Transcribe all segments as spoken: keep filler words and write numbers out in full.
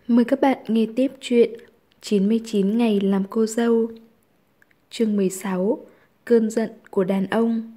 Mời các bạn nghe tiếp chuyện chín mươi chín ngày làm cô dâu. Chương mười sáu. Cơn giận của đàn ông.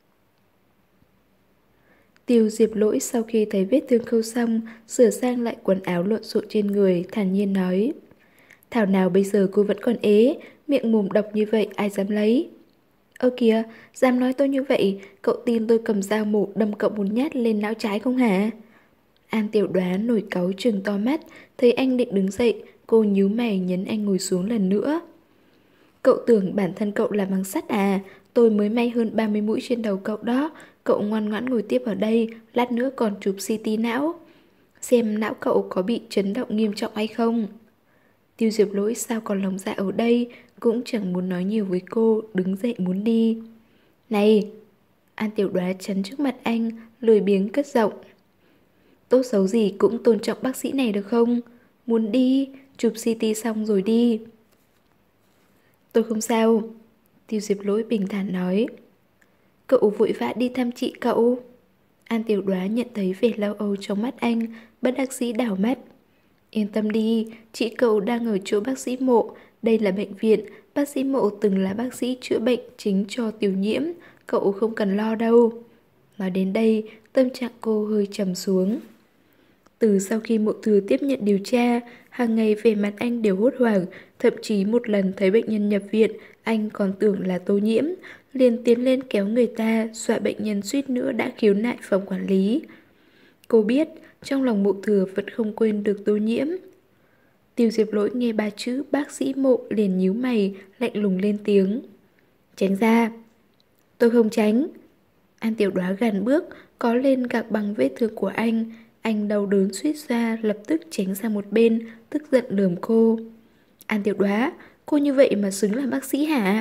Tiêu Diệp Lỗi sau khi thấy vết thương khâu xong, sửa sang lại quần áo lộn xộn trên người, thản nhiên nói: Thảo nào bây giờ cô vẫn còn ế, miệng mồm độc như vậy ai dám lấy. Ơ kìa, dám nói tôi như vậy, cậu tin tôi cầm dao mổ đâm cậu một nhát lên não trái không hả? An Tiểu Đoá nổi cáu trừng to mắt, thấy anh định đứng dậy, cô nhíu mày nhấn anh ngồi xuống lần nữa. Cậu tưởng bản thân cậu là bằng sắt à, tôi mới may hơn ba mươi mũi trên đầu cậu đó, cậu ngoan ngoãn ngồi tiếp ở đây, lát nữa còn chụp xê tê não. Xem não cậu có bị chấn động nghiêm trọng hay không. Tiêu Diệp Lỗi sao còn lòng dạ ở đây, cũng chẳng muốn nói nhiều với cô, đứng dậy muốn đi. Này! An Tiểu Đoá chắn trước mặt anh, lười biếng cất giọng. Tốt xấu gì cũng tôn trọng bác sĩ này được không? Muốn đi, chụp xê tê xong rồi đi. Tôi không sao. Tiêu Diệp Lỗi bình thản nói. Cậu vội vã đi thăm chị cậu. An Tiểu Đoá nhận thấy vẻ lo âu trong mắt anh, bất đắc dĩ đảo mắt. Yên tâm đi, chị cậu đang ở chỗ bác sĩ Mộ. Đây là bệnh viện, bác sĩ Mộ từng là bác sĩ chữa bệnh chính cho Tiểu Nhiễm. Cậu không cần lo đâu. Nói đến đây, tâm trạng cô hơi trầm xuống. Từ sau khi Mộ Thừa tiếp nhận điều tra, hàng ngày về mặt anh đều hốt hoảng, thậm chí một lần thấy bệnh nhân nhập viện, anh còn tưởng là Tô Nhiễm, liền tiến lên kéo người ta, dọa bệnh nhân suýt nữa đã khiếu nại phòng quản lý. Cô biết, trong lòng Mộ Thừa vẫn không quên được Tô Nhiễm. Tiêu Diệp Lỗi nghe ba chữ bác sĩ Mộ liền nhíu mày, lạnh lùng lên tiếng. Tránh ra. Tôi không tránh. An Tiểu Đoá gàn bước, có lên gạc bằng vết thương của anh. Anh đau đớn suýt ra, lập tức tránh sang một bên, tức giận lườm cô. An Tiểu Đoá, cô như vậy mà xứng làm bác sĩ hả?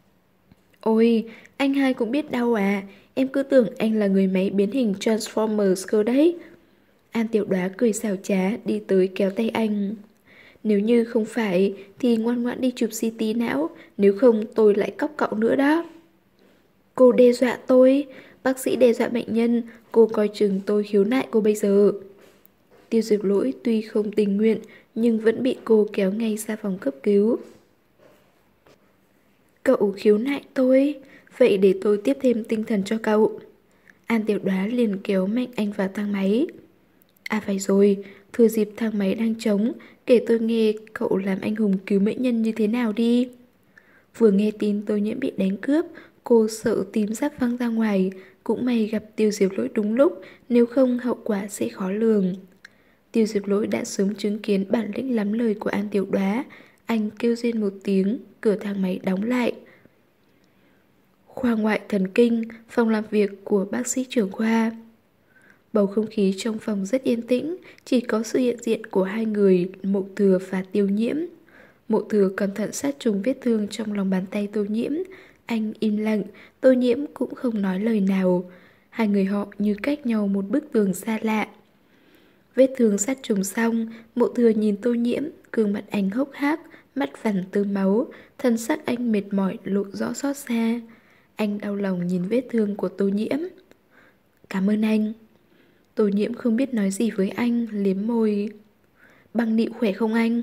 Ôi, anh hai cũng biết đau à, em cứ tưởng anh là người máy biến hình Transformers cơ đấy. An Tiểu Đoá cười xảo trá, đi tới kéo tay anh. Nếu như không phải, thì ngoan ngoãn đi chụp xê tê não, nếu không tôi lại cóc cậu nữa đó. Cô đe dọa tôi, bác sĩ đe dọa bệnh nhân, cô coi chừng tôi khiếu nại cô bây giờ. Tiêu Diệp Lỗi tuy không tình nguyện, nhưng vẫn bị cô kéo ngay ra phòng cấp cứu. Cậu khiếu nại tôi, vậy để tôi tiếp thêm tinh thần cho cậu. An Tiểu Đoá liền kéo mạnh anh vào thang máy. À phải rồi, thừa dịp thang máy đang trống, kể tôi nghe cậu làm anh hùng cứu bệnh nhân như thế nào đi. Vừa nghe tin Tô Nhiễm bị đánh cướp, cô sợ tím sắp văng ra ngoài, cũng may gặp Tiêu Diệp Lỗi đúng lúc, nếu không hậu quả sẽ khó lường. Tiêu Diệp Lỗi đã sớm chứng kiến bản lĩnh lắm lời của An Tiểu Đoá, anh kêu rên một tiếng, cửa thang máy đóng lại. Khoa ngoại thần kinh, phòng làm việc của bác sĩ trưởng khoa. Bầu không khí trong phòng rất yên tĩnh, chỉ có sự hiện diện của hai người, Mộ Thừa và Tiêu Nhiễm. Mộ Thừa cẩn thận sát trùng vết thương trong lòng bàn tay Tô Nhiễm. Anh im lặng, Tô Nhiễm cũng không nói lời nào. Hai người họ như cách nhau một bức tường xa lạ. Vết thương sát trùng xong, Mộ Thừa nhìn Tô Nhiễm, gương mặt anh hốc hác, mắt vằn tơ máu, thân sắc anh mệt mỏi lộ rõ xót xa. Anh đau lòng nhìn vết thương của Tô Nhiễm. Cảm ơn anh. Tô Nhiễm không biết nói gì với anh, liếm môi. Băng Nịu khỏe không anh?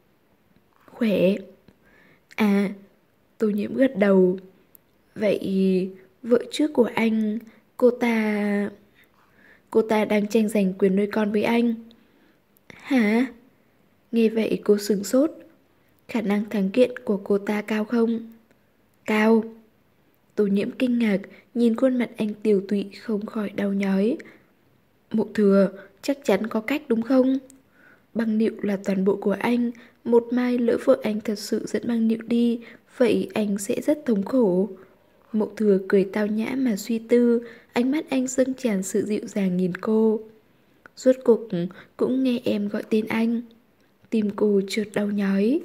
Khỏe. À, Tô Nhiễm gật đầu. Vậy vợ trước của anh, cô ta... Cô ta đang tranh giành quyền nuôi con với anh. Hả? Nghe vậy cô sửng sốt. Khả năng thắng kiện của cô ta cao không? Cao. Tô Nhiễm kinh ngạc, nhìn khuôn mặt anh tiều tụy không khỏi đau nhói. Mộ Thừa, chắc chắn có cách đúng không? Băng Nịu là toàn bộ của anh, một mai lỡ vợ anh thật sự dẫn Băng Nịu đi, vậy anh sẽ rất thống khổ. Mộ Thừa cười tao nhã mà suy tư, ánh mắt anh dâng tràn sự dịu dàng nhìn cô. Rốt cuộc cũng nghe em gọi tên anh. Tim cô chợt đau nhói.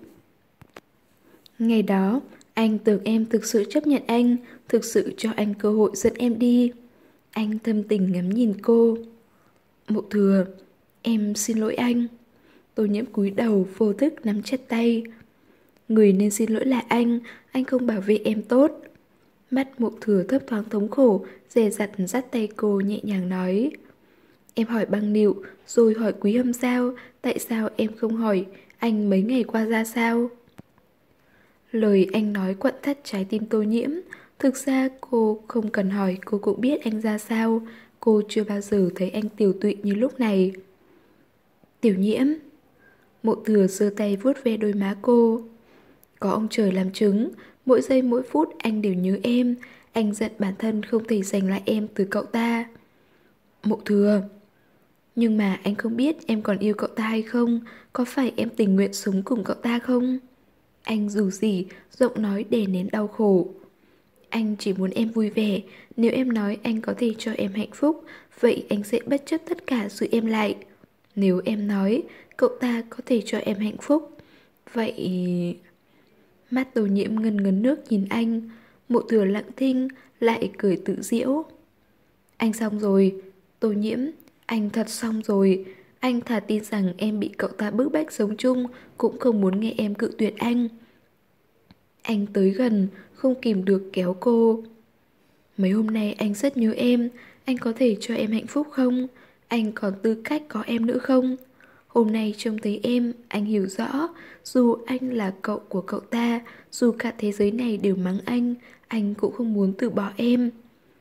Ngày đó, anh tưởng em thực sự chấp nhận anh, thực sự cho anh cơ hội dẫn em đi. Anh thâm tình ngắm nhìn cô. Mộ Thừa, em xin lỗi anh. Tô Nhiễm cúi đầu vô thức nắm chặt tay. Người nên xin lỗi là anh, anh không bảo vệ em tốt. Mắt Mộ Thừa thấp thoáng thống khổ, dè dặt dắt tay cô nhẹ nhàng nói. Em hỏi Băng Nịu, rồi hỏi Quý Hâm Giao, tại sao em không hỏi anh mấy ngày qua ra sao? Lời anh nói quặn thắt trái tim Tô Nhiễm. Thực ra cô không cần hỏi, cô cũng biết anh ra sao. Cô chưa bao giờ thấy anh tiều tụy như lúc này. Tiểu Nhiễm. Mộ Thừa giơ tay vuốt ve đôi má cô. Có ông trời làm chứng, mỗi giây mỗi phút anh đều nhớ em. Anh giận bản thân không thể giành lại em từ cậu ta. Mộ Thừa. Nhưng mà anh không biết em còn yêu cậu ta hay không. Có phải em tình nguyện sống cùng cậu ta không? Anh dù gì, giọng nói đè nén đau khổ. Anh chỉ muốn em vui vẻ. Nếu em nói anh có thể cho em hạnh phúc, vậy anh sẽ bất chấp tất cả giữ em lại. Nếu em nói cậu ta có thể cho em hạnh phúc, vậy... Mắt Tô Nhiễm ngân ngấn nước nhìn anh. Mộ Thừa lặng thinh, lại cười tự giễu. Anh xong rồi. Tô Nhiễm, anh thật xong rồi. Anh thà tin rằng em bị cậu ta bức bách sống chung, cũng không muốn nghe em cự tuyệt anh. Anh tới gần, không kìm được kéo cô. Mấy hôm nay anh rất nhớ em. Anh có thể cho em hạnh phúc không? Anh còn tư cách có em nữa không? Hôm nay trông thấy em, anh hiểu rõ. Dù anh là cậu của cậu ta, dù cả thế giới này đều mắng anh, anh cũng không muốn từ bỏ em.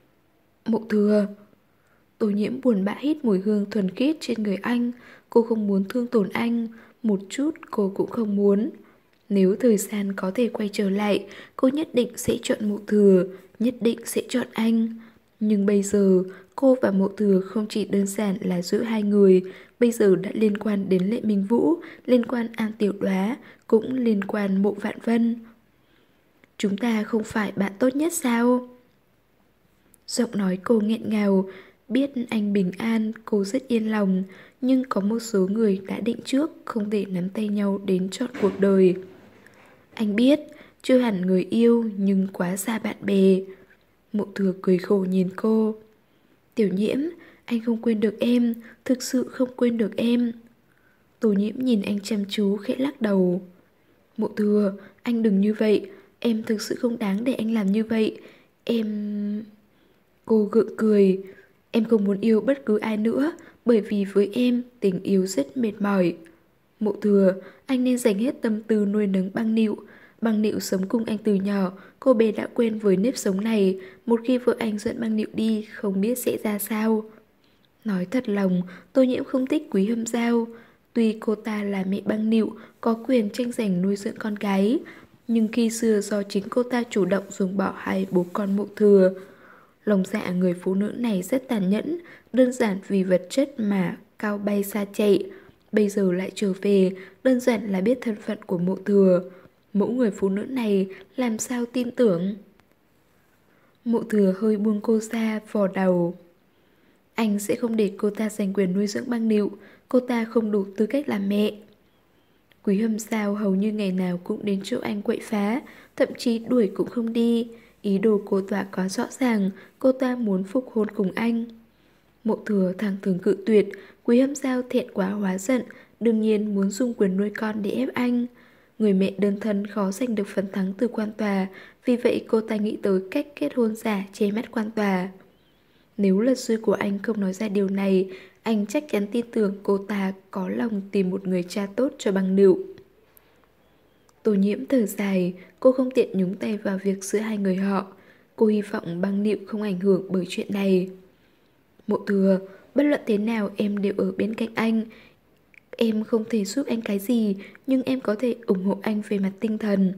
Mộ Thừa. Tô Nhiễm buồn bã hít mùi hương thuần khiết trên người anh. Cô không muốn thương tổn anh. Một chút cô cũng không muốn. Nếu thời gian có thể quay trở lại, cô nhất định sẽ chọn Mộ Thừa, nhất định sẽ chọn anh. Nhưng bây giờ, cô và Mộ Thừa không chỉ đơn giản là giữa hai người, bây giờ đã liên quan đến Lệ Minh Vũ, liên quan An Tiểu Đoá, cũng liên quan Mộ Vạn Vân. Chúng ta không phải bạn tốt nhất sao? Giọng nói cô nghẹn ngào, biết anh bình an, cô rất yên lòng, nhưng có một số người đã định trước không thể nắm tay nhau đến trọn cuộc đời. Anh biết, chưa hẳn người yêu nhưng quá xa bạn bè. Mộ Thừa cười khổ nhìn cô. Tiểu Nhiễm, anh không quên được em, thực sự không quên được em. Tô Nhiễm nhìn anh chăm chú khẽ lắc đầu. Mộ Thừa, anh đừng như vậy, em thực sự không đáng để anh làm như vậy. Em... Cô gượng cười. Em không muốn yêu bất cứ ai nữa, bởi vì với em tình yêu rất mệt mỏi. Mộ Thừa, anh nên dành hết tâm tư nuôi nấng Băng Nịu. Băng Nịu sống cùng anh từ nhỏ, cô bé đã quen với nếp sống này. Một khi vợ anh dẫn Băng Nịu đi, không biết sẽ ra sao. Nói thật lòng, Tô Nhiễm không thích Quý Hâm Giao. Tuy cô ta là mẹ Băng Nịu, có quyền tranh giành nuôi dưỡng con gái, nhưng khi xưa do chính cô ta chủ động ruồng bỏ hai bố con Mộ Thừa. Lòng dạ người phụ nữ này rất tàn nhẫn, đơn giản vì vật chất mà cao bay xa chạy. Bây giờ lại trở về, đơn giản là biết thân phận của Mộ Thừa. Mẫu người phụ nữ này làm sao tin tưởng? Mộ Thừa hơi buông cô ra, vò đầu. Anh sẽ không để cô ta giành quyền nuôi dưỡng Băng Nịu, cô ta không đủ tư cách làm mẹ. Quý Hâm Giao hầu như ngày nào cũng đến chỗ anh quậy phá, thậm chí đuổi cũng không đi. Ý đồ cô ta quá rõ ràng, cô ta muốn phục hôn cùng anh. Mộ Thừa thẳng thừng cự tuyệt, Quý Hâm Giao thẹn quá hóa giận, đương nhiên muốn dùng quyền nuôi con để ép anh. Người mẹ đơn thân khó giành được phần thắng từ quan tòa, vì vậy cô ta nghĩ tới cách kết hôn giả che mắt quan tòa. Nếu luật sư của anh không nói ra điều này, anh chắc chắn tin tưởng cô ta có lòng tìm một người cha tốt cho Băng Nịu. Tô Nhiễm thở dài, cô không tiện nhúng tay vào việc giữa hai người họ. Cô hy vọng Băng Nịu không ảnh hưởng bởi chuyện này. Mộ Thừa, bất luận thế nào em đều ở bên cạnh anh. Em không thể giúp anh cái gì, nhưng em có thể ủng hộ anh về mặt tinh thần.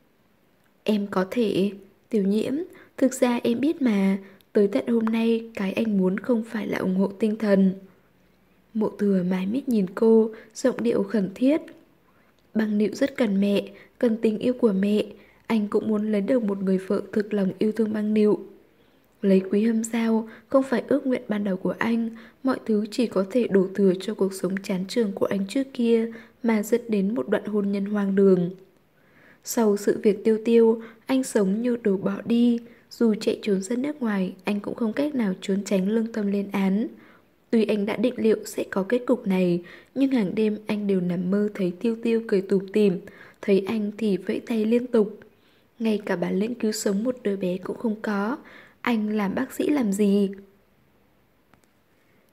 Em có thể. Tiểu Nhiễm, thực ra em biết mà, tới tận hôm nay cái anh muốn không phải là ủng hộ tinh thần. Mộ Thừa mải miết nhìn cô, giọng điệu khẩn thiết. Băng Nịu rất cần mẹ, cần tình yêu của mẹ. Anh cũng muốn lấy được một người vợ thực lòng yêu thương Băng Nịu. Lấy Quý Hâm Giao không phải ước nguyện ban đầu của anh, mọi thứ chỉ có thể đổ thừa cho cuộc sống chán trường của anh trước kia mà dẫn đến một đoạn hôn nhân hoang đường. Sau sự việc Tiêu Tiêu, anh sống như đồ bỏ đi, dù chạy trốn ra nước ngoài, anh cũng không cách nào trốn tránh lương tâm lên án. Tuy anh đã định liệu sẽ có kết cục này, nhưng hàng đêm anh đều nằm mơ thấy Tiêu Tiêu cười tủm tỉm, thấy anh thì vẫy tay liên tục. Ngay cả bản lĩnh cứu sống một đứa bé cũng không có, anh làm bác sĩ làm gì?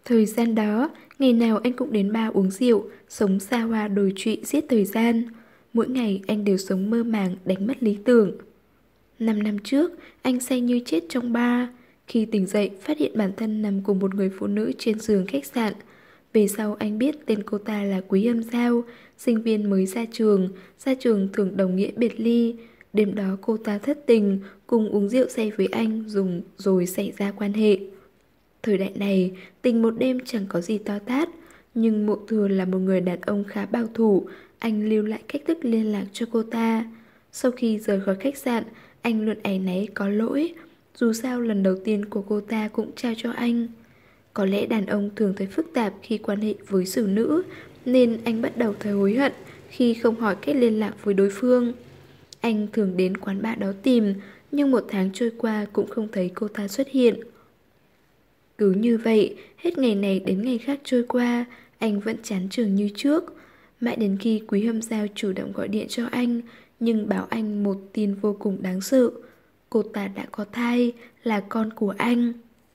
Thời gian đó, ngày nào anh cũng đến bar uống rượu, sống xa hoa đồi trụy giết thời gian. Mỗi ngày anh đều sống mơ màng đánh mất lý tưởng. Năm năm trước, anh say như chết trong bar. Khi tỉnh dậy, phát hiện bản thân nằm cùng một người phụ nữ trên giường khách sạn. Về sau anh biết tên cô ta là Quý Âm Giao, sinh viên mới ra trường, ra trường thường đồng nghĩa biệt ly. Đêm đó cô ta thất tình, cùng uống rượu say với anh dùng rồi xảy ra quan hệ. Thời đại này, tình một đêm chẳng có gì to tát, nhưng Mộ Thừa là một người đàn ông khá bảo thủ, anh lưu lại cách thức liên lạc cho cô ta. Sau khi rời khỏi khách sạn, anh luôn áy náy có lỗi, dù sao lần đầu tiên của cô ta cũng trao cho anh. Có lẽ đàn ông thường thấy phức tạp khi quan hệ với xử nữ, nên anh bắt đầu thấy hối hận khi không hỏi cách liên lạc với đối phương. Anh thường đến quán bar đó tìm, nhưng một tháng trôi qua cũng không thấy cô ta xuất hiện. Cứ như vậy, hết ngày này đến ngày khác trôi qua, anh vẫn chán trường như trước. Mãi đến khi Quý Hâm Giao chủ động gọi điện cho anh, nhưng bảo anh một tin vô cùng đáng sợ. Cô ta đã có thai, là con của anh.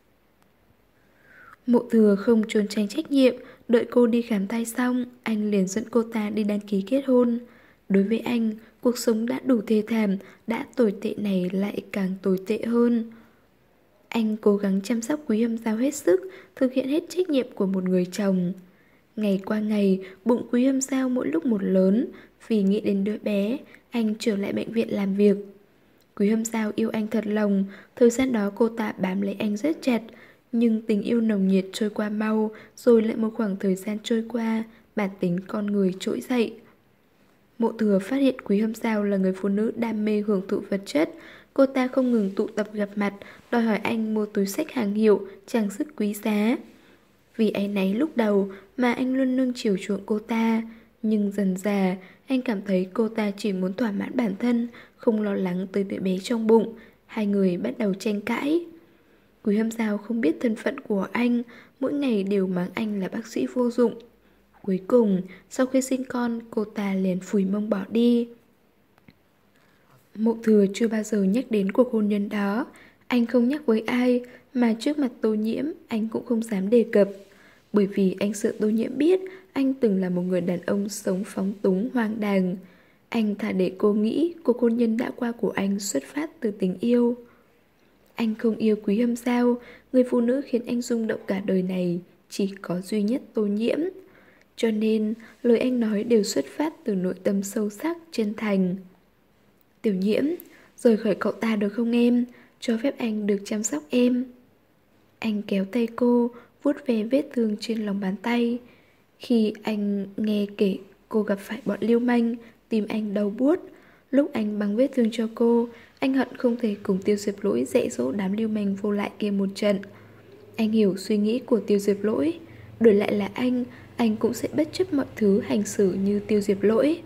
Mộ Thừa không trốn tránh trách nhiệm, đợi cô đi khám thai xong, anh liền dẫn cô ta đi đăng ký kết hôn. Đối với anh, cuộc sống đã đủ thê thảm, đã tồi tệ này lại càng tồi tệ hơn. Anh cố gắng chăm sóc Quý Hâm Giao hết sức, thực hiện hết trách nhiệm của một người chồng. Ngày qua ngày, bụng Quý Hâm Giao mỗi lúc một lớn, vì nghĩ đến đứa bé, anh trở lại bệnh viện làm việc. Quý Hâm Giao yêu anh thật lòng, thời gian đó cô ta bám lấy anh rất chặt, nhưng tình yêu nồng nhiệt trôi qua mau, rồi lại một khoảng thời gian trôi qua, bản tính con người trỗi dậy. Mộ Thừa phát hiện Quý Hâm Giao là người phụ nữ đam mê hưởng thụ vật chất. Cô ta không ngừng tụ tập gặp mặt, đòi hỏi anh mua túi xách hàng hiệu, trang sức quý giá. Vì áy náy lúc đầu mà anh luôn nương chiều chuộng cô ta. Nhưng dần dà, anh cảm thấy cô ta chỉ muốn thỏa mãn bản thân, không lo lắng tới đứa bé trong bụng. Hai người bắt đầu tranh cãi. Quý Hâm Giao không biết thân phận của anh, mỗi ngày đều mắng anh là bác sĩ vô dụng. Cuối cùng, sau khi sinh con, cô ta liền phủi mông bỏ đi. Mộ Thừa chưa bao giờ nhắc đến cuộc hôn nhân đó. Anh không nhắc với ai, mà trước mặt Tô Nhiễm, anh cũng không dám đề cập. Bởi vì anh sợ Tô Nhiễm biết anh từng là một người đàn ông sống phóng túng hoang đàng. Anh thà để cô nghĩ cuộc hôn nhân đã qua của anh xuất phát từ tình yêu. Anh không yêu Quý Hâm Giao, người phụ nữ khiến anh rung động cả đời này chỉ có duy nhất Tô Nhiễm. Cho nên, lời anh nói đều xuất phát từ nội tâm sâu sắc, chân thành. Tiểu Nhiễm, rời khỏi cậu ta được không em? Cho phép anh được chăm sóc em. Anh kéo tay cô, vuốt về vết thương trên lòng bàn tay. Khi anh nghe kể cô gặp phải bọn lưu manh, tim anh đau buốt. Lúc anh băng vết thương cho cô, anh hận không thể cùng Tiêu Diệp Lỗi dạy dỗ đám lưu manh vô lại kia một trận. Anh hiểu suy nghĩ của Tiêu Diệp Lỗi. Đổi lại là anh, anh cũng sẽ bất chấp mọi thứ hành xử như Tiêu Diệp Lỗi.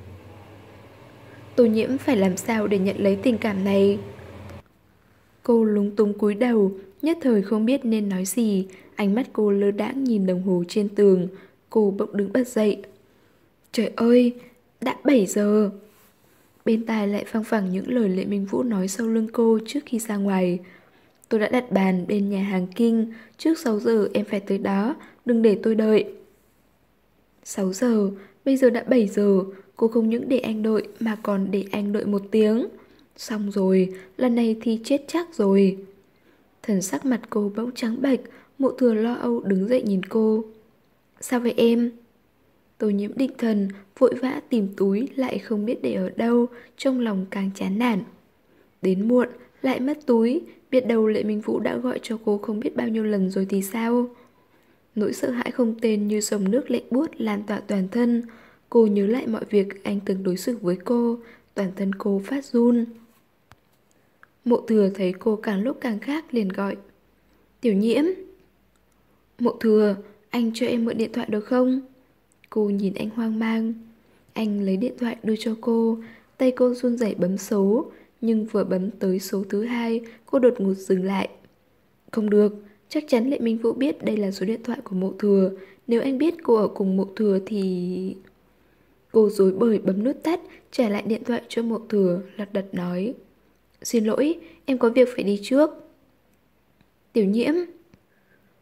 Tô Nhiễm phải làm sao để nhận lấy tình cảm này? Cô lúng túng cúi đầu, nhất thời không biết nên nói gì. Ánh mắt cô lơ đãng nhìn đồng hồ trên tường. Cô bỗng đứng bật dậy. Trời ơi, đã bảy giờ. Bên tai lại phăng phẳng những lời Lệ Minh Vũ nói sau lưng cô trước khi ra ngoài. Tôi đã đặt bàn bên nhà hàng Kinh, trước sáu giờ em phải tới đó, đừng để tôi đợi. Sáu giờ, bây giờ đã bảy giờ, cô không những để anh đợi mà còn để anh đợi một tiếng. Xong rồi, lần này thì chết chắc rồi. Thần sắc mặt cô bỗng trắng bệch, Mộ Thừa lo âu đứng dậy nhìn cô. Sao vậy em? Tô Nhiễm định thần, vội vã tìm túi lại không biết để ở đâu, trong lòng càng chán nản. Đến muộn, lại mất túi, biết đâu Lệ Minh Vũ đã gọi cho cô không biết bao nhiêu lần rồi thì sao? Nỗi sợ hãi không tên như dòng nước lạnh buốt lan tỏa toàn thân. Cô nhớ lại mọi việc anh từng đối xử với cô, toàn thân cô phát run. Mộ Thừa thấy cô càng lúc càng khác liền gọi. Tiểu Nhiễm. Mộ Thừa, anh cho em mượn điện thoại được không? Cô nhìn anh hoang mang. Anh lấy điện thoại đưa cho cô, tay cô run rẩy bấm số, nhưng vừa bấm tới số thứ hai, cô đột ngột dừng lại. Không được, chắc chắn Lệ Minh Vũ biết đây là số điện thoại của Mộ Thừa. Nếu anh biết cô ở cùng Mộ Thừa thì... Cô rối bời bấm nút tắt, trả lại điện thoại cho Mộ Thừa, lật đật nói. Xin lỗi, em có việc phải đi trước. Tiểu Nhiễm.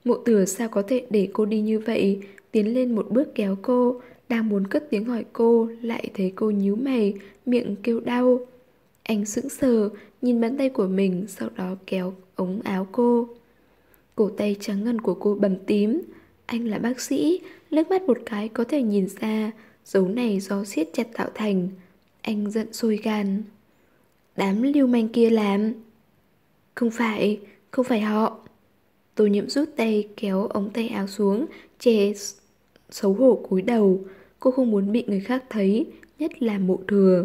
Mộ Thừa sao có thể để cô đi như vậy, tiến lên một bước kéo cô, đang muốn cất tiếng hỏi cô, lại thấy cô nhíu mày, miệng kêu đau. Anh sững sờ, nhìn bàn tay của mình, sau đó kéo ống áo cô. Cổ tay trắng ngần của cô bầm tím. Anh là bác sĩ, liếc mắt một cái có thể nhìn ra, dấu này do siết chặt tạo thành. Anh giận sôi gan. Đám lưu manh kia làm. Không phải, không phải họ. Tô Nhiễm rút tay kéo ống tay áo xuống, che xấu hổ cúi đầu. Cô không muốn bị người khác thấy, nhất là Mộ Thừa.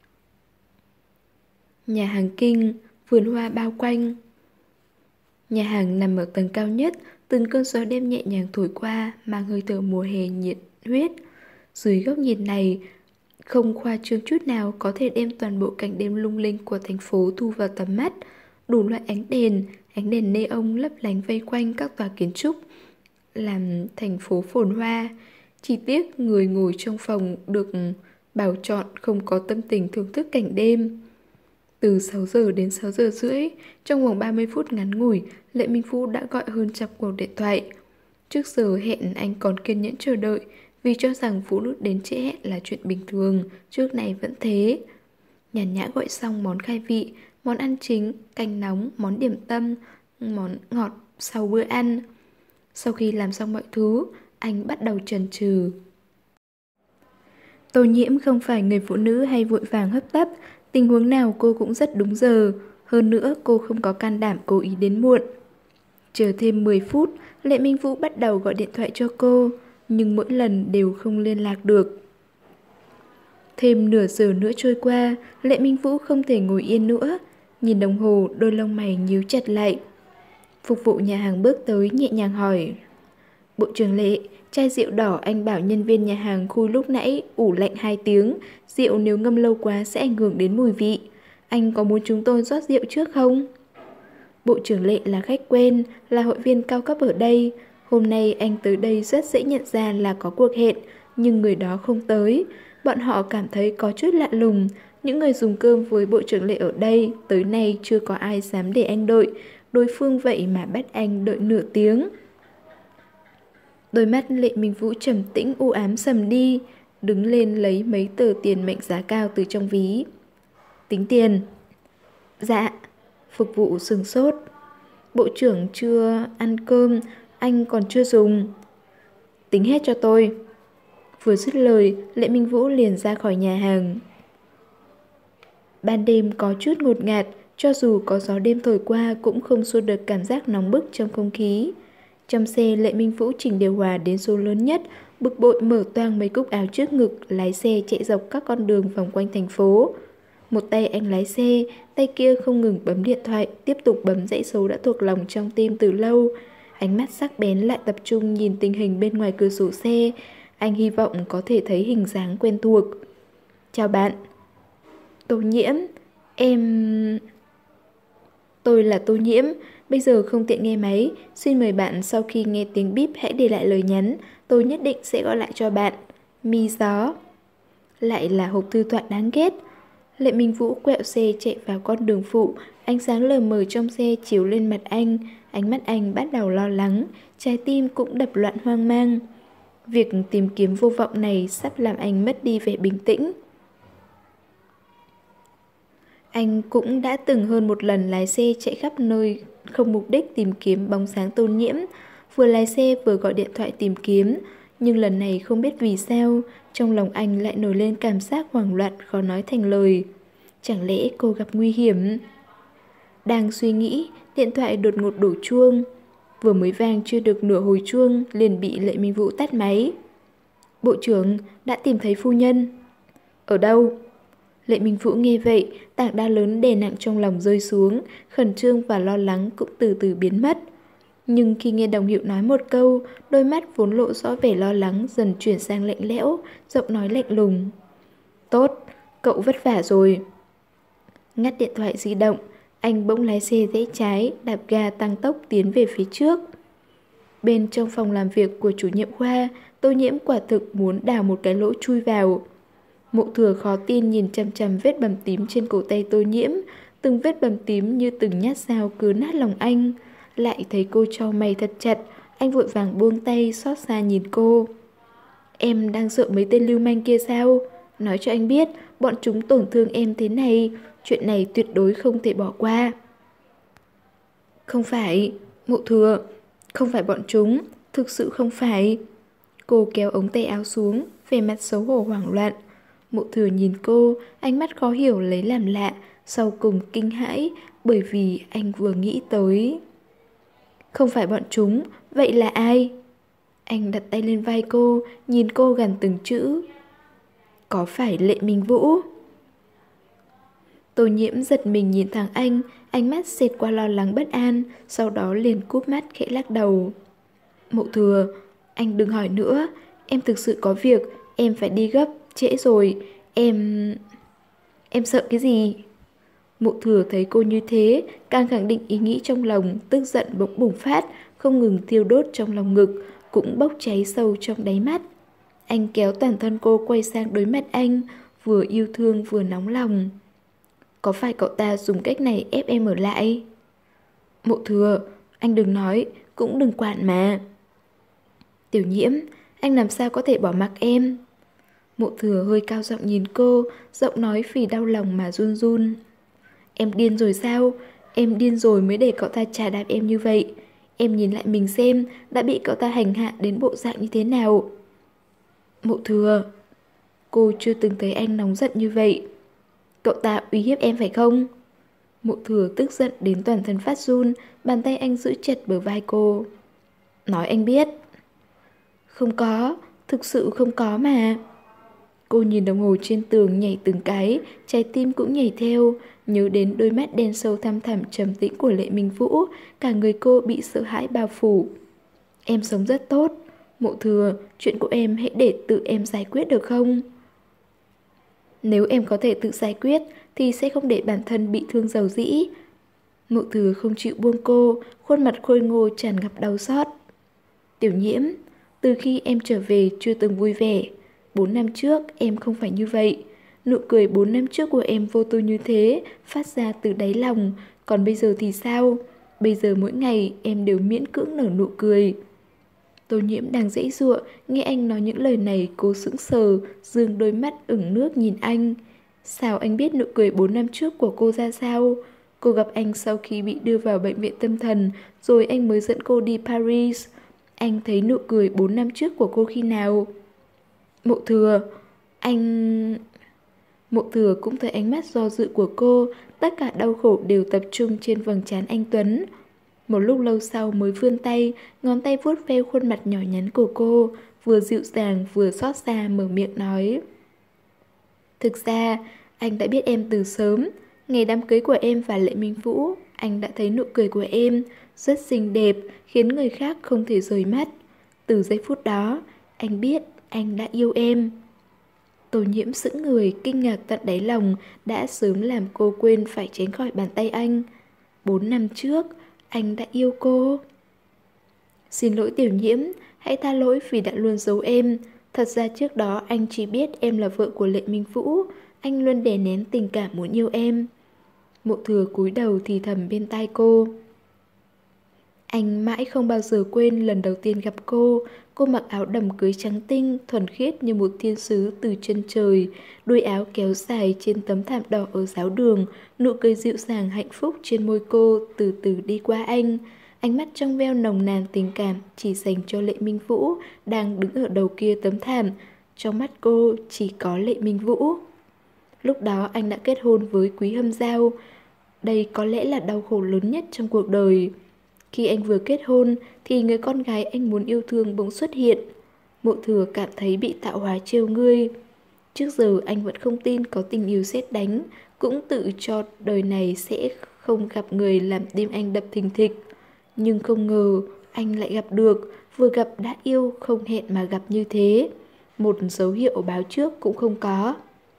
Nhà hàng Kinh, vườn hoa bao quanh. Nhà hàng nằm ở tầng cao nhất, từng cơn gió đêm nhẹ nhàng thổi qua, mang hơi thở mùa hè nhiệt huyết. Dưới góc nhìn này, không khoa trương chút nào có thể đem toàn bộ cảnh đêm lung linh của thành phố thu vào tầm mắt. Đủ loại ánh đèn, ánh đèn neon lấp lánh vây quanh các tòa kiến trúc, làm thành phố phồn hoa. Chỉ tiếc người ngồi trong phòng được bảo chọn không có tâm tình thưởng thức cảnh đêm. Từ sáu giờ đến sáu giờ rưỡi, trong vòng ba mươi phút ngắn ngủi, Lệ Minh Vũ đã gọi hơn trăm cuộc điện thoại. Trước giờ hẹn anh còn kiên nhẫn chờ đợi, vì cho rằng phụ nữ đến trễ hẹn là chuyện bình thường, trước này vẫn thế. Nhàn nhã gọi xong món khai vị, món ăn chính, canh nóng, món điểm tâm, món ngọt sau bữa ăn. Sau khi làm xong mọi thứ, anh bắt đầu chần chừ. Tô Nhiễm không phải người phụ nữ hay vội vàng hấp tấp, tình huống nào cô cũng rất đúng giờ. Hơn nữa cô không có can đảm cố ý đến muộn. Chờ thêm mười phút, Lệ Minh Vũ bắt đầu gọi điện thoại cho cô, nhưng mỗi lần đều không liên lạc được. Thêm nửa giờ nữa trôi qua, Lệ Minh Vũ không thể ngồi yên nữa. Nhìn đồng hồ, đôi lông mày nhíu chặt lại. Phục vụ nhà hàng bước tới nhẹ nhàng hỏi: Bộ trưởng Lệ, chai rượu đỏ anh bảo nhân viên nhà hàng khui lúc nãy ủ lạnh hai tiếng, rượu nếu ngâm lâu quá sẽ ảnh hưởng đến mùi vị. Anh có muốn chúng tôi rót rượu trước không? Bộ trưởng Lệ là khách quen, là hội viên cao cấp ở đây. Hôm nay anh tới đây rất dễ nhận ra là có cuộc hẹn, nhưng người đó không tới. Bọn họ cảm thấy có chút lạ lùng. Những người dùng cơm với Bộ trưởng Lệ ở đây, tới nay chưa có ai dám để anh đợi. Đối phương vậy mà bắt anh đợi nửa tiếng. Đôi mắt Lệ Minh Vũ trầm tĩnh u ám sầm đi, đứng lên lấy mấy tờ tiền mệnh giá cao từ trong ví. Tính tiền. Dạ. Phục vụ sừng sốt. Bộ trưởng chưa ăn cơm, anh còn chưa dùng. Tính hết cho tôi. Vừa dứt lời, Lệ Minh Vũ liền ra khỏi nhà hàng. Ban đêm có chút ngột ngạt, cho dù có gió đêm thổi qua cũng không xua được cảm giác nóng bức trong không khí. Trong xe, Lệ Minh Vũ chỉnh điều hòa đến số lớn nhất, bực bội mở toang mấy cúc áo trước ngực, lái xe chạy dọc các con đường vòng quanh thành phố. Một tay anh lái xe, tay kia không ngừng bấm điện thoại, tiếp tục bấm dãy số đã thuộc lòng trong tim từ lâu. Ánh mắt sắc bén lại tập trung nhìn tình hình bên ngoài cửa sổ xe. Anh hy vọng có thể thấy hình dáng quen thuộc. Chào bạn. Tô Nhiễm. Em... Tôi là Tô Nhiễm. Bây giờ không tiện nghe máy. Xin mời bạn sau khi nghe tiếng bíp hãy để lại lời nhắn. Tôi nhất định sẽ gọi lại cho bạn. Mi Gió. Lại là hộp thư thoại đáng ghét. Lệ Minh Vũ quẹo xe chạy vào con đường phụ. Ánh sáng lờ mờ trong xe chiếu lên mặt anh. Ánh mắt anh bắt đầu lo lắng. Trái tim cũng đập loạn hoang mang. Việc tìm kiếm vô vọng này sắp làm anh mất đi vẻ bình tĩnh. Anh cũng đã từng hơn một lần lái xe chạy khắp nơi không mục đích tìm kiếm bóng dáng Tô Nhiễm. Vừa lái xe vừa gọi điện thoại tìm kiếm. Nhưng lần này không biết vì sao, trong lòng anh lại nổi lên cảm giác hoảng loạn khó nói thành lời. Chẳng lẽ cô gặp nguy hiểm? Đang suy nghĩ, điện thoại đột ngột đổ chuông. Vừa mới vang chưa được nửa hồi chuông liền bị Lệ Minh Vũ tắt máy. Bộ trưởng đã tìm thấy phu nhân. Ở đâu? Lệ Minh Vũ nghe vậy, tảng đá lớn đè nặng trong lòng rơi xuống, khẩn trương và lo lắng cũng từ từ biến mất. Nhưng khi nghe đồng hiệu nói một câu, đôi mắt vốn lộ rõ vẻ lo lắng dần chuyển sang lạnh lẽo, giọng nói lạnh lùng. Tốt, cậu vất vả rồi. Ngắt điện thoại di động, anh bỗng lái xe rẽ trái, đạp ga tăng tốc tiến về phía trước. Bên trong phòng làm việc của chủ nhiệm khoa, Tô Nhiễm quả thực muốn đào một cái lỗ chui vào. Mộ Thừa khó tin nhìn chằm chằm vết bầm tím trên cổ tay Tô Nhiễm, từng vết bầm tím như từng nhát dao cứa nát lòng anh. Lại thấy cô trao mày thật chặt, Anh vội vàng buông tay xót xa nhìn cô. Em đang sợ mấy tên lưu manh kia sao? Nói cho anh biết, bọn chúng tổn thương em thế này, chuyện này tuyệt đối không thể bỏ qua. Không phải, Mộ Thừa, không phải bọn chúng, thực sự không phải. Cô kéo ống tay áo xuống, vẻ mặt xấu hổ hoảng loạn. Mộ Thừa nhìn cô, ánh mắt khó hiểu lấy làm lạ, sau cùng kinh hãi, bởi vì anh vừa nghĩ tới. Không phải bọn chúng, vậy là ai? Anh đặt tay lên vai cô, nhìn cô gần từng chữ. Có phải Lệ Minh Vũ? Tô Nhiễm giật mình nhìn thẳng anh, ánh mắt xẹt qua lo lắng bất an, sau đó liền cúp mắt khẽ lắc đầu. Mộ Thừa, anh đừng hỏi nữa, em thực sự có việc, em phải đi gấp, trễ rồi, em... Em sợ cái gì? Mộ Thừa thấy cô như thế, càng khẳng định ý nghĩ trong lòng, tức giận bỗng bùng phát, không ngừng thiêu đốt trong lòng ngực, cũng bốc cháy sâu trong đáy mắt. Anh kéo toàn thân cô quay sang đối mặt anh, vừa yêu thương vừa nóng lòng. Có phải cậu ta dùng cách này ép em ở lại? Mộ Thừa, anh đừng nói, cũng đừng quản mà. Tiểu Nhiễm, anh làm sao có thể bỏ mặc em? Mộ Thừa hơi cao giọng nhìn cô, giọng nói vì đau lòng mà run run. Em điên rồi sao? Em điên rồi mới để cậu ta chà đạp em như vậy. Em nhìn lại mình xem, đã bị cậu ta hành hạ đến bộ dạng như thế nào. Mộ Thừa, cô chưa từng thấy anh nóng giận như vậy. Cậu ta uy hiếp em phải không? Mộ Thừa tức giận đến toàn thân phát run, bàn tay anh giữ chặt bờ vai cô. Nói anh biết. Không có, thực sự không có mà. Cô nhìn đồng hồ trên tường nhảy từng cái, trái tim cũng nhảy theo, nhớ đến đôi mắt đen sâu thăm thẳm trầm tĩnh của Lệ Minh Vũ, cả người cô bị sợ hãi bao phủ. Em sống rất tốt, Mộ Thừa, chuyện của em hãy để tự em giải quyết được không? Nếu em có thể tự giải quyết thì sẽ không để bản thân bị thương dầu dĩ. Mộ Thừa không chịu buông cô, khuôn mặt khôi ngô tràn ngập đau xót. Tiểu Nhiễm, từ khi em trở về chưa từng vui vẻ. Bốn năm trước em không phải như vậy. Nụ cười bốn năm trước của em vô tư như thế, phát ra từ đáy lòng. Còn bây giờ thì sao? Bây giờ mỗi ngày em đều miễn cưỡng nở nụ cười. Tô Nhiễm đang dãy giụa, nghe anh nói những lời này cô sững sờ, dương đôi mắt ửng nước nhìn anh. Sao anh biết nụ cười bốn năm trước của cô ra sao? Cô gặp anh sau khi bị đưa vào bệnh viện tâm thần, rồi anh mới dẫn cô đi Paris. Anh thấy nụ cười bốn năm trước của cô khi nào? Mộ Thừa, anh... Mộ Thừa cũng thấy ánh mắt do dự của cô, tất cả đau khổ đều tập trung trên vầng trán anh Tuấn. Một lúc lâu sau mới vươn tay, ngón tay vuốt ve khuôn mặt nhỏ nhắn của cô, vừa dịu dàng vừa xót xa mở miệng nói. Thực ra, anh đã biết em từ sớm. Ngày đám cưới của em và Lệ Minh Vũ, anh đã thấy nụ cười của em, rất xinh đẹp, khiến người khác không thể rời mắt. Từ giây phút đó, anh biết anh đã yêu em. Tô Nhiễm sững người, kinh ngạc tận đáy lòng, đã sớm làm cô quên phải tránh khỏi bàn tay anh. Bốn năm trước, anh đã yêu cô. Xin lỗi Tiểu Nhiễm, hãy tha lỗi vì đã luôn giấu em. Thật ra trước đó anh chỉ biết em là vợ của Lệ Minh Vũ, anh luôn đè nén tình cảm muốn yêu em. Mộ Thừa cúi đầu thì thầm bên tai cô. Anh mãi không bao giờ quên lần đầu tiên gặp cô. Cô mặc áo đầm cưới trắng tinh, thuần khiết như một thiên sứ từ chân trời. Đuôi áo kéo dài trên tấm thảm đỏ ở giáo đường, nụ cười dịu dàng hạnh phúc trên môi cô từ từ đi qua anh. Ánh mắt trong veo nồng nàn tình cảm chỉ dành cho Lệ Minh Vũ đang đứng ở đầu kia tấm thảm. Trong mắt cô chỉ có Lệ Minh Vũ. Lúc đó anh đã kết hôn với Quý Hâm Giao. Đây có lẽ là đau khổ lớn nhất trong cuộc đời. Khi anh vừa kết hôn thì người con gái anh muốn yêu thương bỗng xuất hiện. Mộ Thừa cảm thấy bị tạo hóa trêu ngươi. Trước giờ anh vẫn không tin có tình yêu sét đánh, cũng tự cho đời này sẽ không gặp người làm tim anh đập thình thịch. Nhưng không ngờ anh lại gặp được, vừa gặp đã yêu, không hẹn mà gặp như thế. Một dấu hiệu báo trước cũng không có.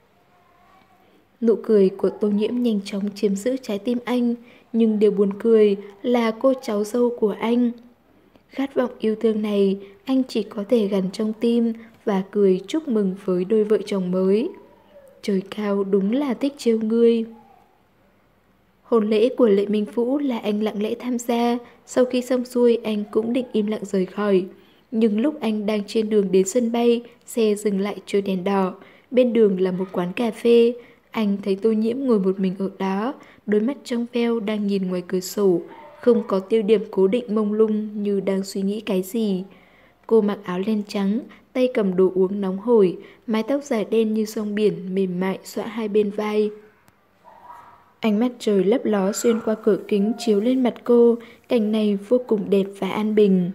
Nụ cười của Tô Nhiễm nhanh chóng chiếm giữ trái tim anh, nhưng điều buồn cười là cô cháu dâu của anh. Khát vọng yêu thương này anh chỉ có thể gằn trong tim và cười chúc mừng với đôi vợ chồng mới. Trời cao đúng là thích trêu ngươi. Hôn lễ của Lệ Minh Vũ là anh lặng lẽ tham gia, sau khi xong xuôi anh cũng định im lặng rời khỏi. Nhưng lúc anh đang trên đường đến sân bay, xe dừng lại trôi đèn đỏ. Bên đường là một quán cà phê. Anh thấy Tô Nhiễm ngồi một mình ở đó, đôi mắt trong veo đang nhìn ngoài cửa sổ, không có tiêu điểm cố định mông lung như đang suy nghĩ cái gì. Cô mặc áo len trắng, tay cầm đồ uống nóng hổi, mái tóc dài đen như sông biển mềm mại xõa hai bên vai. Ánh mặt trời lấp ló xuyên qua cửa kính chiếu lên mặt cô, cảnh này vô cùng đẹp và an bình.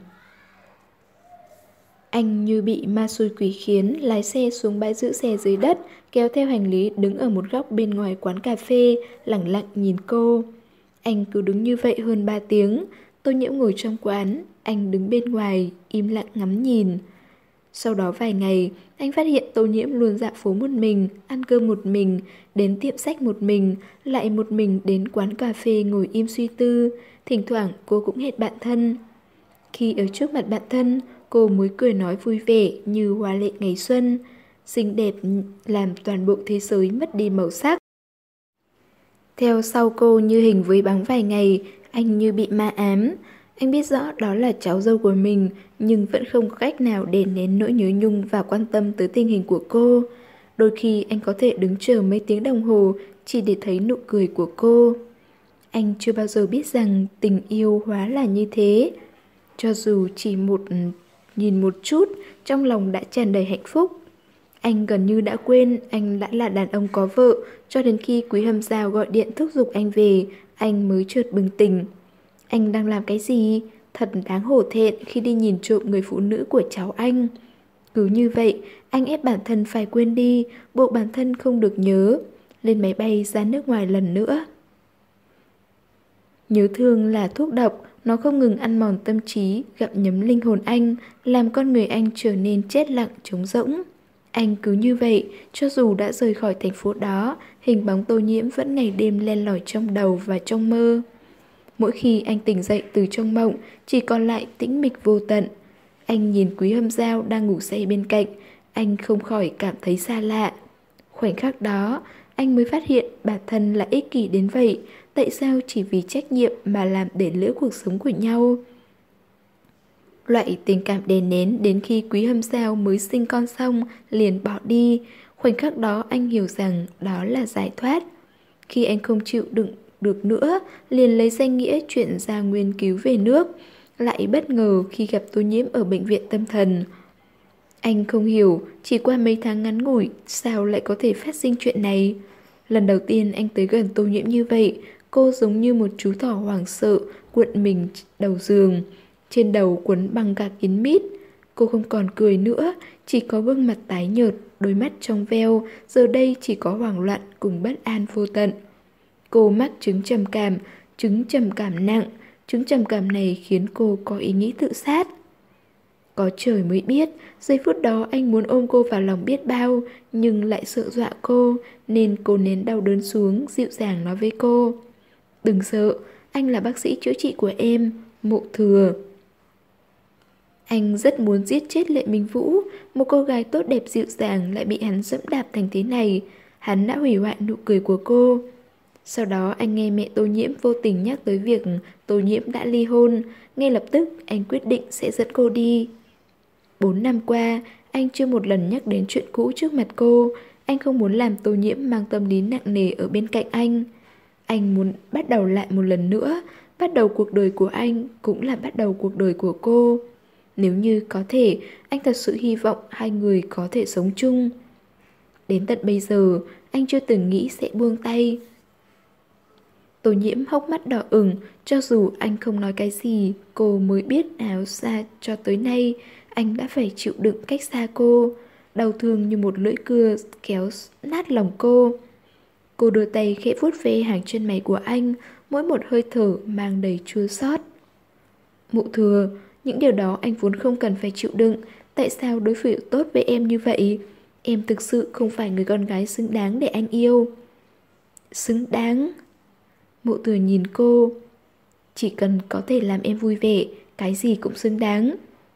Anh như bị ma xui quỷ khiến, lái xe xuống bãi giữ xe dưới đất, kéo theo hành lý đứng ở một góc bên ngoài quán cà phê, lẳng lặng nhìn cô. Anh cứ đứng như vậy hơn ba tiếng, Tô Nhiễm ngồi trong quán, anh đứng bên ngoài, im lặng ngắm nhìn. Sau đó vài ngày, anh phát hiện Tô Nhiễm luôn dạo phố một mình, ăn cơm một mình, đến tiệm sách một mình, lại một mình đến quán cà phê ngồi im suy tư. Thỉnh thoảng cô cũng hẹn bạn thân. Khi ở trước mặt bạn thân, cô mới cười nói vui vẻ như hoa lệ ngày xuân. Xinh đẹp làm toàn bộ thế giới mất đi màu sắc. Theo sau cô như hình với bóng vài ngày, anh như bị ma ám. Anh biết rõ đó là cháu dâu của mình, nhưng vẫn không có cách nào để nén nỗi nhớ nhung và quan tâm tới tình hình của cô. Đôi khi anh có thể đứng chờ mấy tiếng đồng hồ chỉ để thấy nụ cười của cô. Anh chưa bao giờ biết rằng tình yêu hóa là như thế. Cho dù chỉ một nhìn một chút, trong lòng đã tràn đầy hạnh phúc. Anh gần như đã quên anh đã là đàn ông có vợ, cho đến khi Quý Hâm Giao gọi điện thúc giục anh về, anh mới chợt bừng tỉnh. Anh đang làm cái gì? Thật đáng hổ thẹn khi đi nhìn trộm người phụ nữ của cháu anh. Cứ như vậy, anh ép bản thân phải quên đi, buộc bản thân không được nhớ. Lên máy bay ra nước ngoài lần nữa. Nhớ thương là thuốc độc, nó không ngừng ăn mòn tâm trí, gặm nhấm linh hồn anh, làm con người anh trở nên chết lặng, trống rỗng. Anh cứ như vậy, cho dù đã rời khỏi thành phố đó, hình bóng Tô Nhiễm vẫn ngày đêm len lỏi trong đầu và trong mơ. Mỗi khi anh tỉnh dậy từ trong mộng, chỉ còn lại tĩnh mịch vô tận. Anh nhìn Quý Hâm Giao đang ngủ say bên cạnh, anh không khỏi cảm thấy xa lạ. Khoảnh khắc đó, anh mới phát hiện bản thân là ích kỷ đến vậy, tại sao chỉ vì trách nhiệm mà làm để lỡ cuộc sống của nhau. Loại tình cảm đè nén đến khi Quý Hâm Giao mới sinh con xong liền bỏ đi. Khoảnh khắc đó anh hiểu rằng đó là giải thoát. Khi anh không chịu đựng được nữa, liền lấy danh nghĩa chuyện Gia Nguyên cứu về nước. Lại bất ngờ khi gặp Tô Nhiễm ở bệnh viện tâm thần. Anh không hiểu, chỉ qua mấy tháng ngắn ngủi, sao lại có thể phát sinh chuyện này. Lần đầu tiên anh tới gần Tô Nhiễm như vậy, cô giống như một chú thỏ hoảng sợ, cuộn mình đầu giường. Trên đầu quấn bằng gạc kín mít. Cô không còn cười nữa, chỉ có gương mặt tái nhợt, đôi mắt trong veo, giờ đây chỉ có hoảng loạn cùng bất an vô tận. Cô mắc chứng trầm cảm, chứng trầm cảm nặng. Chứng trầm cảm này khiến cô có ý nghĩ tự sát. Có trời mới biết, giây phút đó anh muốn ôm cô vào lòng biết bao, nhưng lại sợ dọa cô, nên cô nén đau đớn xuống, dịu dàng nói với cô. Đừng sợ, anh là bác sĩ chữa trị của em, Mộ Thừa. Anh rất muốn giết chết Lệ Minh Vũ, một cô gái tốt đẹp dịu dàng lại bị hắn dẫm đạp thành thế này. Hắn đã hủy hoại nụ cười của cô. Sau đó anh nghe mẹ Tô Nhiễm vô tình nhắc tới việc Tô Nhiễm đã ly hôn. Ngay lập tức anh quyết định sẽ dẫn cô đi. Bốn năm qua, anh chưa một lần nhắc đến chuyện cũ trước mặt cô. Anh không muốn làm Tô Nhiễm mang tâm lý nặng nề ở bên cạnh anh. Anh muốn bắt đầu lại một lần nữa. Bắt đầu cuộc đời của anh cũng là bắt đầu cuộc đời của cô. Nếu như có thể, anh thật sự hy vọng hai người có thể sống chung. Đến tận bây giờ, anh chưa từng nghĩ sẽ buông tay. Tô Nhiễm hốc mắt đỏ ửng, cho dù anh không nói cái gì, cô mới biết áo xa cho tới nay, anh đã phải chịu đựng cách xa cô. Đau thương như một lưỡi cưa kéo nát lòng cô. Cô đưa tay khẽ vuốt ve hàng chân mày của anh, mỗi một hơi thở mang đầy chua xót. Mộ Thừa, những điều đó anh vốn không cần phải chịu đựng. Tại sao đối xử tốt với em như vậy? Em thực sự không phải người con gái xứng đáng để anh yêu. Xứng đáng? Mộ Thừa nhìn cô. Chỉ cần có thể làm em vui vẻ, cái gì cũng xứng đáng.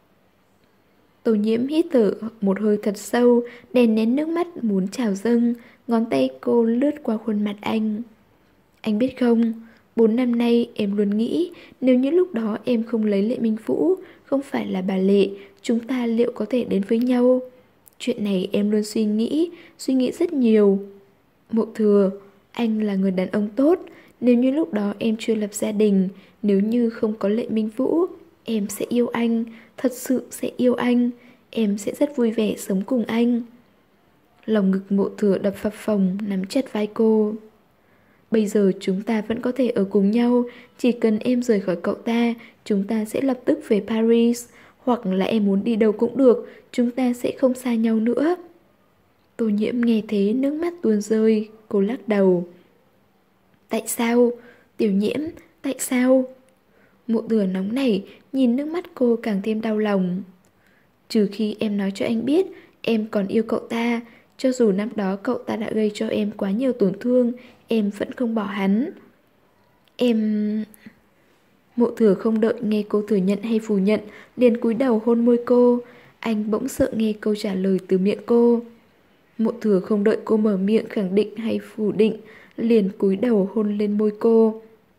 Tô Nhiễm hít thở một hơi thật sâu, đè nén nước mắt muốn trào dâng. Ngón tay cô lướt qua khuôn mặt anh. Anh biết không, bốn năm nay em luôn nghĩ nếu như lúc đó em không lấy Lệ Minh Vũ, không phải là bà Lệ, chúng ta liệu có thể đến với nhau? Chuyện này em luôn suy nghĩ, suy nghĩ rất nhiều. Mộ Thừa, anh là người đàn ông tốt, nếu như lúc đó em chưa lập gia đình, nếu như không có Lệ Minh Vũ, em sẽ yêu anh, thật sự sẽ yêu anh, em sẽ rất vui vẻ sống cùng anh. Lòng ngực Mộ Thừa đập phập phồng nắm chặt vai cô. Bây giờ chúng ta vẫn có thể ở cùng nhau, chỉ cần em rời khỏi cậu ta, chúng ta sẽ lập tức về Paris, hoặc là em muốn đi đâu cũng được, chúng ta sẽ không xa nhau nữa. Tô Nhiễm nghe thế nước mắt tuôn rơi, cô lắc đầu. Tại sao? Tiểu Nhiễm, tại sao? Mộ Thừa nóng nảy, nhìn nước mắt cô càng thêm đau lòng. Trừ khi em nói cho anh biết, em còn yêu cậu ta, cho dù năm đó cậu ta đã gây cho em quá nhiều tổn thương, em vẫn không bỏ hắn. Em... Mộ Thừa không đợi nghe cô thừa nhận hay phủ nhận, liền cúi đầu hôn môi cô. Anh bỗng sợ nghe câu trả lời từ miệng cô. Mộ Thừa không đợi cô mở miệng khẳng định hay phủ định, liền cúi đầu hôn lên môi cô.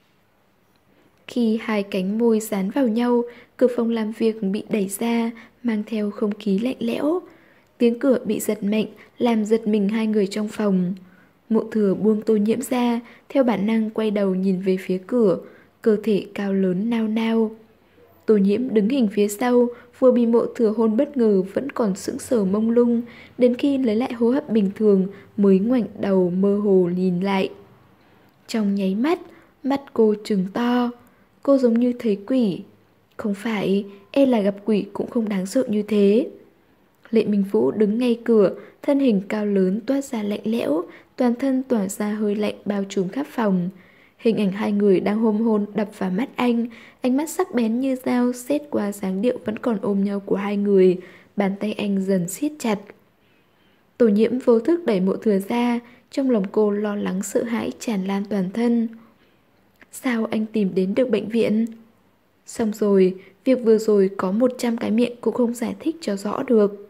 Khi hai cánh môi dán vào nhau, cửa phòng làm việc bị đẩy ra, mang theo không khí lạnh lẽo. Tiếng cửa bị giật mạnh, làm giật mình hai người trong phòng. Mộ Thừa buông Tô Nhiễm ra, theo bản năng quay đầu nhìn về phía cửa, cơ thể cao lớn nao nao. Tô Nhiễm đứng hình phía sau, vừa bị Mộ Thừa hôn bất ngờ vẫn còn sững sờ mông lung, đến khi lấy lại hô hấp bình thường mới ngoảnh đầu mơ hồ nhìn lại. Trong nháy mắt, mắt cô trừng to, cô giống như thấy quỷ. Không phải, e là gặp quỷ cũng không đáng sợ như thế. Lệ Minh Vũ đứng ngay cửa, thân hình cao lớn toát ra lạnh lẽo, toàn thân tỏa ra hơi lạnh bao trùm khắp phòng. Hình ảnh hai người đang hôn hôn đập vào mắt anh, ánh mắt sắc bén như dao xét qua dáng điệu vẫn còn ôm nhau của hai người, bàn tay anh dần siết chặt. Tô Nhiễm vô thức đẩy Mộ Thừa ra, trong lòng cô lo lắng sợ hãi tràn lan toàn thân. Sao anh tìm đến được bệnh viện? Xong rồi, việc vừa rồi có một trăm cái miệng cũng không giải thích cho rõ được.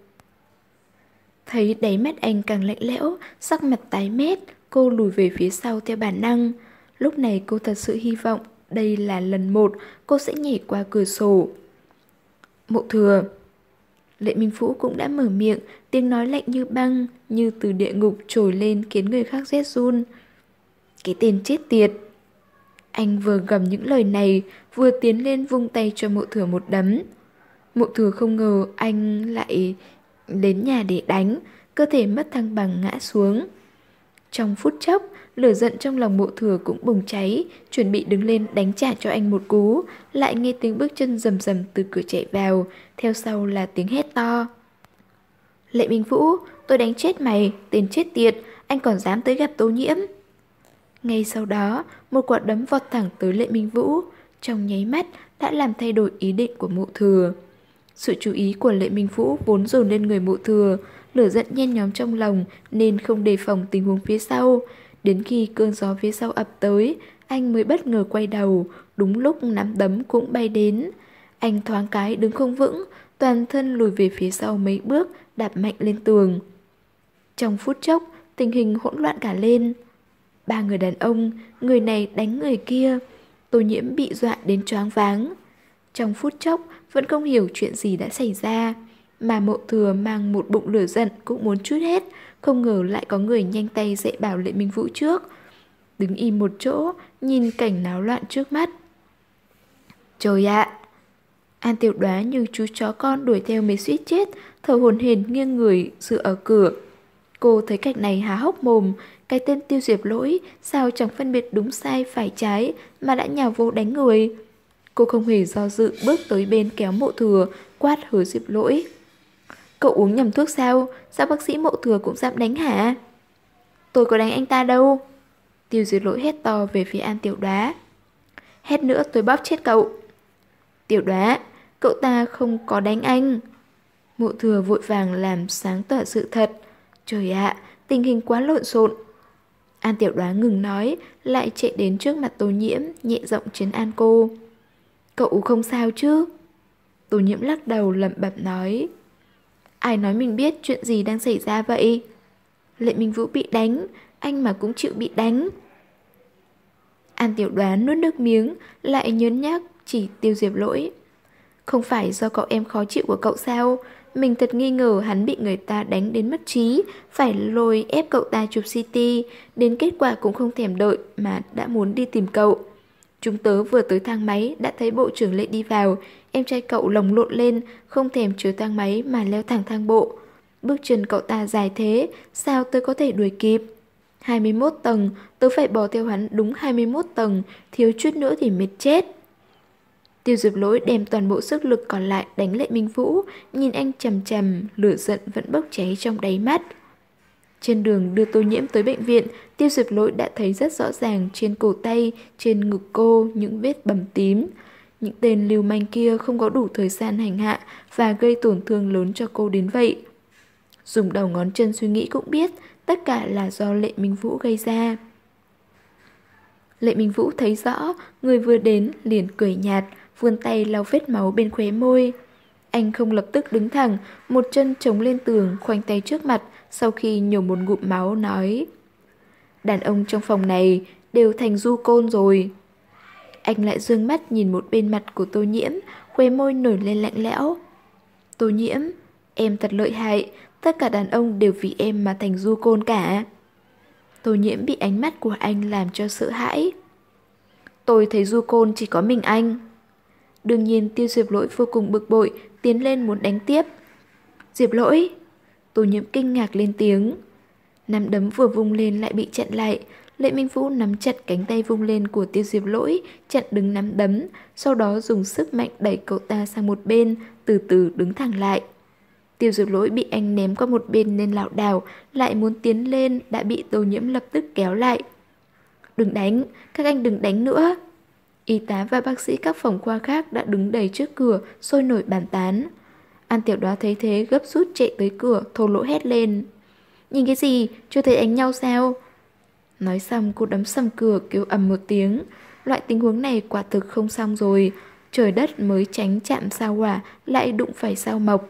Thấy đáy mắt anh càng lạnh lẽo, sắc mặt tái mét, cô lùi về phía sau theo bản năng. Lúc này cô thật sự hy vọng đây là lần một cô sẽ nhảy qua cửa sổ. Mộ Thừa. Lệ Minh Vũ cũng đã mở miệng, tiếng nói lạnh như băng, như từ địa ngục trồi lên khiến người khác rét run. Cái tên chết tiệt. Anh vừa gầm những lời này, vừa tiến lên vung tay cho Mộ Thừa một đấm. Mộ Thừa không ngờ anh lại đến nhà để đánh, cơ thể mất thăng bằng ngã xuống. Trong phút chốc, lửa giận trong lòng Mộ Thừa cũng bùng cháy, chuẩn bị đứng lên đánh trả cho anh một cú, lại nghe tiếng bước chân rầm rầm từ cửa chạy vào, theo sau là tiếng hét to. Lệ Minh Vũ, tôi đánh chết mày, tên chết tiệt, anh còn dám tới gặp Tô Nhiễm. Ngay sau đó, một quả đấm vọt thẳng tới Lệ Minh Vũ, trong nháy mắt đã làm thay đổi ý định của Mộ Thừa. Sự chú ý của Lệ Minh Vũ vốn dồn lên người Mộ Thừa, lửa giận nhen nhóm trong lòng nên không đề phòng tình huống phía sau. Đến khi cơn gió phía sau ập tới, anh mới bất ngờ quay đầu, đúng lúc nắm đấm cũng bay đến. Anh thoáng cái đứng không vững, toàn thân lùi về phía sau mấy bước, đạp mạnh lên tường. Trong phút chốc, tình hình hỗn loạn cả lên. Ba người đàn ông, người này đánh người kia. Tô Nhiễm bị dọa đến choáng váng. Trong phút chốc, vẫn không hiểu chuyện gì đã xảy ra. Mà Mộ Thừa mang một bụng lửa giận cũng muốn trút hết, không ngờ lại có người nhanh tay dạy bảo Lệ Minh Vũ trước. Đứng im một chỗ, nhìn cảnh náo loạn trước mắt. Trời ạ! An Tiểu Đoá như chú chó con đuổi theo mới suýt chết, thở hổn hển nghiêng người dựa ở cửa. Cô thấy cảnh này há hốc mồm, cái tên Tiêu Diệp Lỗi sao chẳng phân biệt đúng sai phải trái mà đã nhào vô đánh người. Cô không hề do dự bước tới bên kéo Mộ Thừa, quát Hứa Diệp Lỗi. Cậu uống nhầm thuốc sao? Sao bác sĩ Mộ Thừa cũng dám đánh hả? Tôi có đánh anh ta đâu. Tiêu Diệp Lỗi hét to về phía An Tiểu Đoá. Hét nữa tôi bóp chết cậu. Tiểu Đoá, cậu ta không có đánh anh. Mộ Thừa vội vàng làm sáng tỏ sự thật. Trời ạ, tình hình quá lộn xộn. An Tiểu Đoá ngừng nói, lại chạy đến trước mặt Tô Nhiễm, nhẹ giọng trấn an cô. Cậu không sao chứ? Tô Nhiễm lắc đầu lẩm bẩm nói. Ai nói mình biết chuyện gì đang xảy ra vậy? Lệ Minh Vũ bị đánh, anh mà cũng chịu bị đánh. An Tiểu Đoán nuốt nước miếng, lại nhớn nhác chỉ Tiêu Diệp Lỗi. Không phải do cậu em khó chịu của cậu sao? Mình thật nghi ngờ hắn bị người ta đánh đến mất trí, phải lôi ép cậu ta chụp xê tê, đến kết quả cũng không thèm đợi mà đã muốn đi tìm cậu. Chúng tớ vừa tới thang máy đã thấy bộ trưởng Lệ đi vào, em trai cậu lồng lộn lên, không thèm chứa thang máy mà leo thẳng thang bộ. Bước chân cậu ta dài thế, sao tớ có thể đuổi kịp? hai mươi mốt tầng, tớ phải bò theo hắn đúng hai mươi mốt tầng, thiếu chút nữa thì mệt chết. Tiêu Diệp Lỗi đem toàn bộ sức lực còn lại đánh Lệ Minh Vũ, nhìn anh chằm chằm, lửa giận vẫn bốc cháy trong đáy mắt. Trên đường đưa Tô Nhiễm tới bệnh viện, Tiêu Diệp Lỗi đã thấy rất rõ ràng trên cổ tay, trên ngực cô những vết bầm tím. Những tên lưu manh kia không có đủ thời gian hành hạ và gây tổn thương lớn cho cô đến vậy. Dùng đầu ngón chân suy nghĩ cũng biết, tất cả là do Lệ Minh Vũ gây ra. Lệ Minh Vũ thấy rõ, người vừa đến liền cười nhạt, vươn tay lau vết máu bên khóe môi. Anh không lập tức đứng thẳng, một chân chống lên tường, khoanh tay trước mặt, sau khi nhổ một ngụm máu nói: đàn ông trong phòng này đều thành du côn rồi. Anh lại dương mắt nhìn một bên mặt của Tô Nhiễm, khóe môi nổi lên lạnh lẽo. Tô Nhiễm, em thật lợi hại, tất cả đàn ông đều vì em mà thành du côn cả. Tô Nhiễm bị ánh mắt của anh làm cho sợ hãi. Tôi thấy du côn chỉ có mình anh. Đương nhiên Tiêu Diệp Lỗi vô cùng bực bội, tiến lên muốn đánh tiếp. Diệp Lỗi! Tô Nhiễm kinh ngạc lên tiếng. Nắm đấm vừa vung lên lại bị chặn lại. Lệ Minh Vũ nắm chặt cánh tay vung lên của Tiêu Diệp Lỗi, chặn đứng nắm đấm, sau đó dùng sức mạnh đẩy cậu ta sang một bên, từ từ đứng thẳng lại. Tiêu Diệp Lỗi bị anh ném qua một bên nên lảo đảo, lại muốn tiến lên đã bị Tô Nhiễm lập tức kéo lại. Đừng đánh, các anh đừng đánh nữa. Y tá và bác sĩ các phòng khoa khác đã đứng đầy trước cửa, sôi nổi bàn tán. An Tiểu Đoá thấy thế gấp rút chạy tới cửa, thô lỗ hét lên. Nhìn cái gì, chưa thấy đánh nhau sao? Nói xong cô đấm sầm cửa kêu ầm một tiếng. Loại tình huống này quả thực không xong rồi. Trời đất mới tránh chạm sao hỏa, lại đụng phải sao mộc.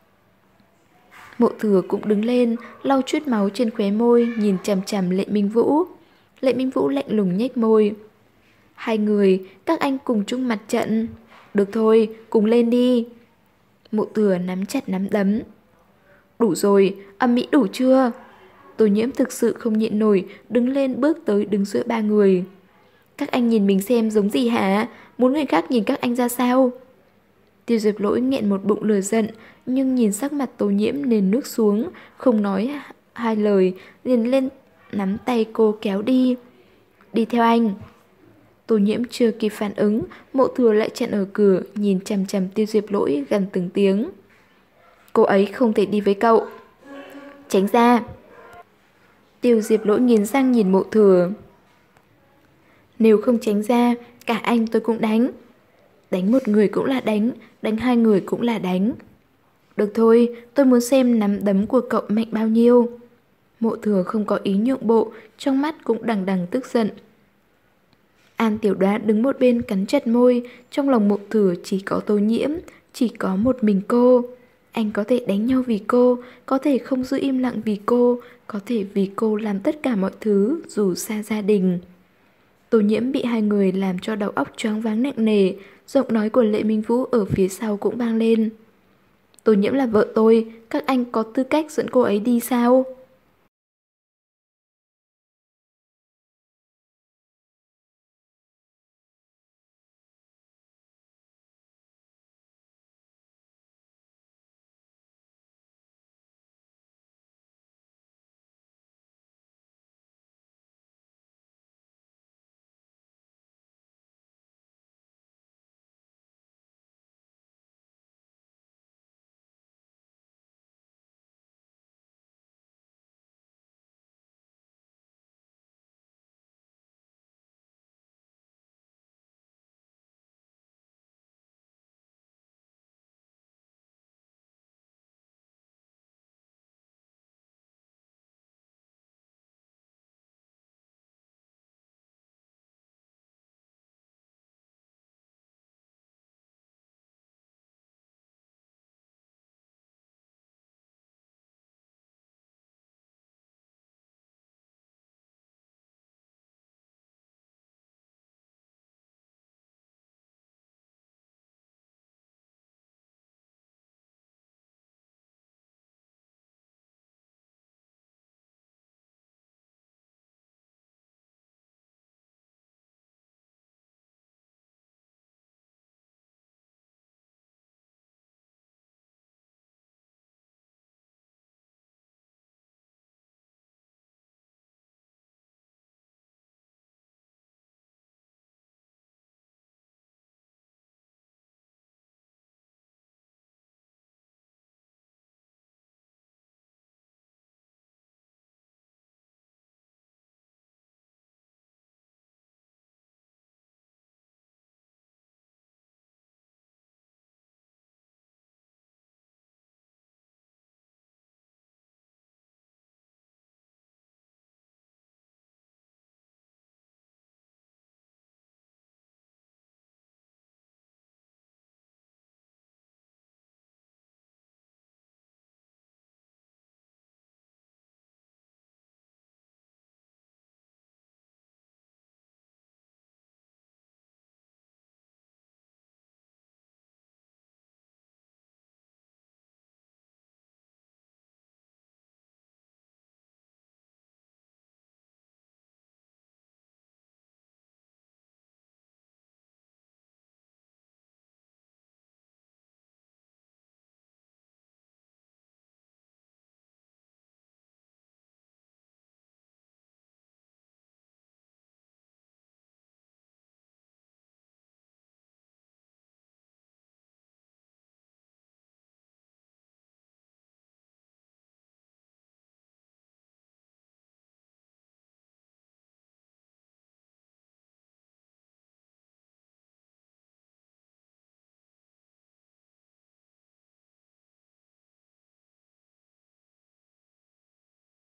Mộ Thừa cũng đứng lên, lau chút máu trên khóe môi, nhìn chằm chằm Lệ Minh Vũ. Lệ Minh Vũ lạnh lùng nhếch môi. Hai người, các anh cùng chung mặt trận. Được thôi, cùng lên đi. Mộ Thừa nắm chặt nắm đấm. Đủ rồi, âm mỹ đủ chưa? Tô Nhiễm thực sự không nhịn nổi, đứng lên bước tới đứng giữa ba người. Các anh nhìn mình xem giống gì hả? Muốn người khác nhìn các anh ra sao? Tiêu Diệp Lỗi nghẹn một bụng lửa giận, nhưng nhìn sắc mặt Tô Nhiễm nên nước xuống, không nói hai lời, liền lên nắm tay cô kéo đi. Đi theo anh. Tô Nhiễm chưa kịp phản ứng, Mộ Thừa lại chặn ở cửa, nhìn chằm chằm Tiêu Diệp Lỗi gần từng tiếng. Cô ấy không thể đi với cậu. Tránh ra. Tiêu Diệp Lỗi nghiến răng nhìn Mộ Thừa. Nếu không tránh ra, cả anh tôi cũng đánh. Đánh một người cũng là đánh, đánh hai người cũng là đánh. Được thôi, tôi muốn xem nắm đấm của cậu mạnh bao nhiêu. Mộ Thừa không có ý nhượng bộ, trong mắt cũng đằng đằng tức giận. An Tiểu Đoá đứng một bên cắn chặt môi, trong lòng Mộ Thừa chỉ có Tô Nhiễm, chỉ có một mình cô. Anh có thể đánh nhau vì cô, có thể không giữ im lặng vì cô, có thể vì cô làm tất cả mọi thứ dù xa gia đình. Tô Nhiễm bị hai người làm cho đầu óc choáng váng nặng nề, giọng nói của Lệ Minh Vũ ở phía sau cũng vang lên. Tô Nhiễm là vợ tôi, các anh có tư cách dẫn cô ấy đi sao?